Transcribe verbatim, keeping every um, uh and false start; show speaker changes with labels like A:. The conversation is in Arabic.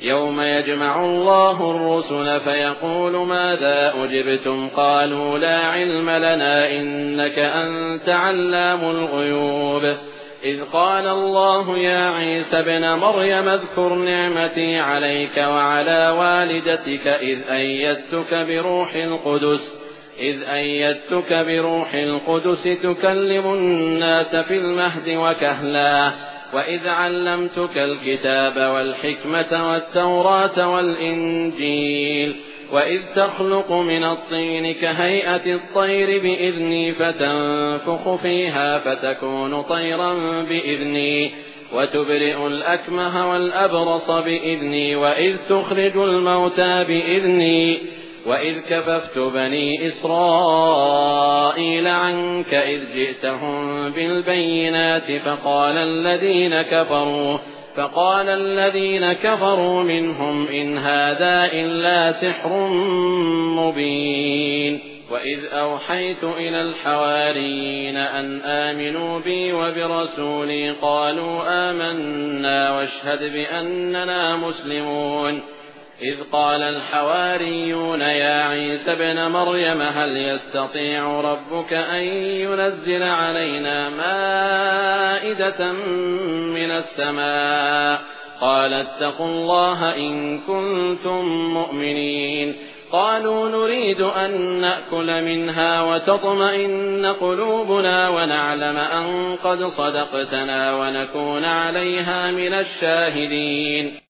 A: يوم يجمع الله الرسل فيقول ماذا أجبتم قالوا لا علم لنا إنك أنت علام الغيوب إذ قال الله يا عيسى ابن مريم اذكر نعمتي عليك وعلى والدتك إذ أيدتك بروح القدس إذ أيدتك بروح القدس تكلم الناس في المهد وكهلا وإذ علمتك الكتاب والحكمة والتوراة والإنجيل وإذ تخلق من الطين كهيئة الطير بإذني فتنفخ فيها فتكون طيرا بإذني وتبرئ الأكمه والأبرص بإذني وإذ تخرج الموتى بإذني وإذ كففت بني إسرائيل عنك إذ جئتهم بالبينات فقال الذين كفروا فقال الذين كفروا منهم إن هذا إلا سحر مبين وإذ أوحيت إلى الحواريين أن آمنوا بي وبرسولي قالوا آمنا واشهد بأننا مسلمون إذ قال الحواريون يا عيسى ابن مريم هل يستطيع ربك أن ينزل علينا مائدة من السماء قال اتقوا الله إن كنتم مؤمنين قالوا نريد أن نأكل منها وتطمئن قلوبنا ونعلم أن قد صدقتنا ونكون عليها من الشاهدين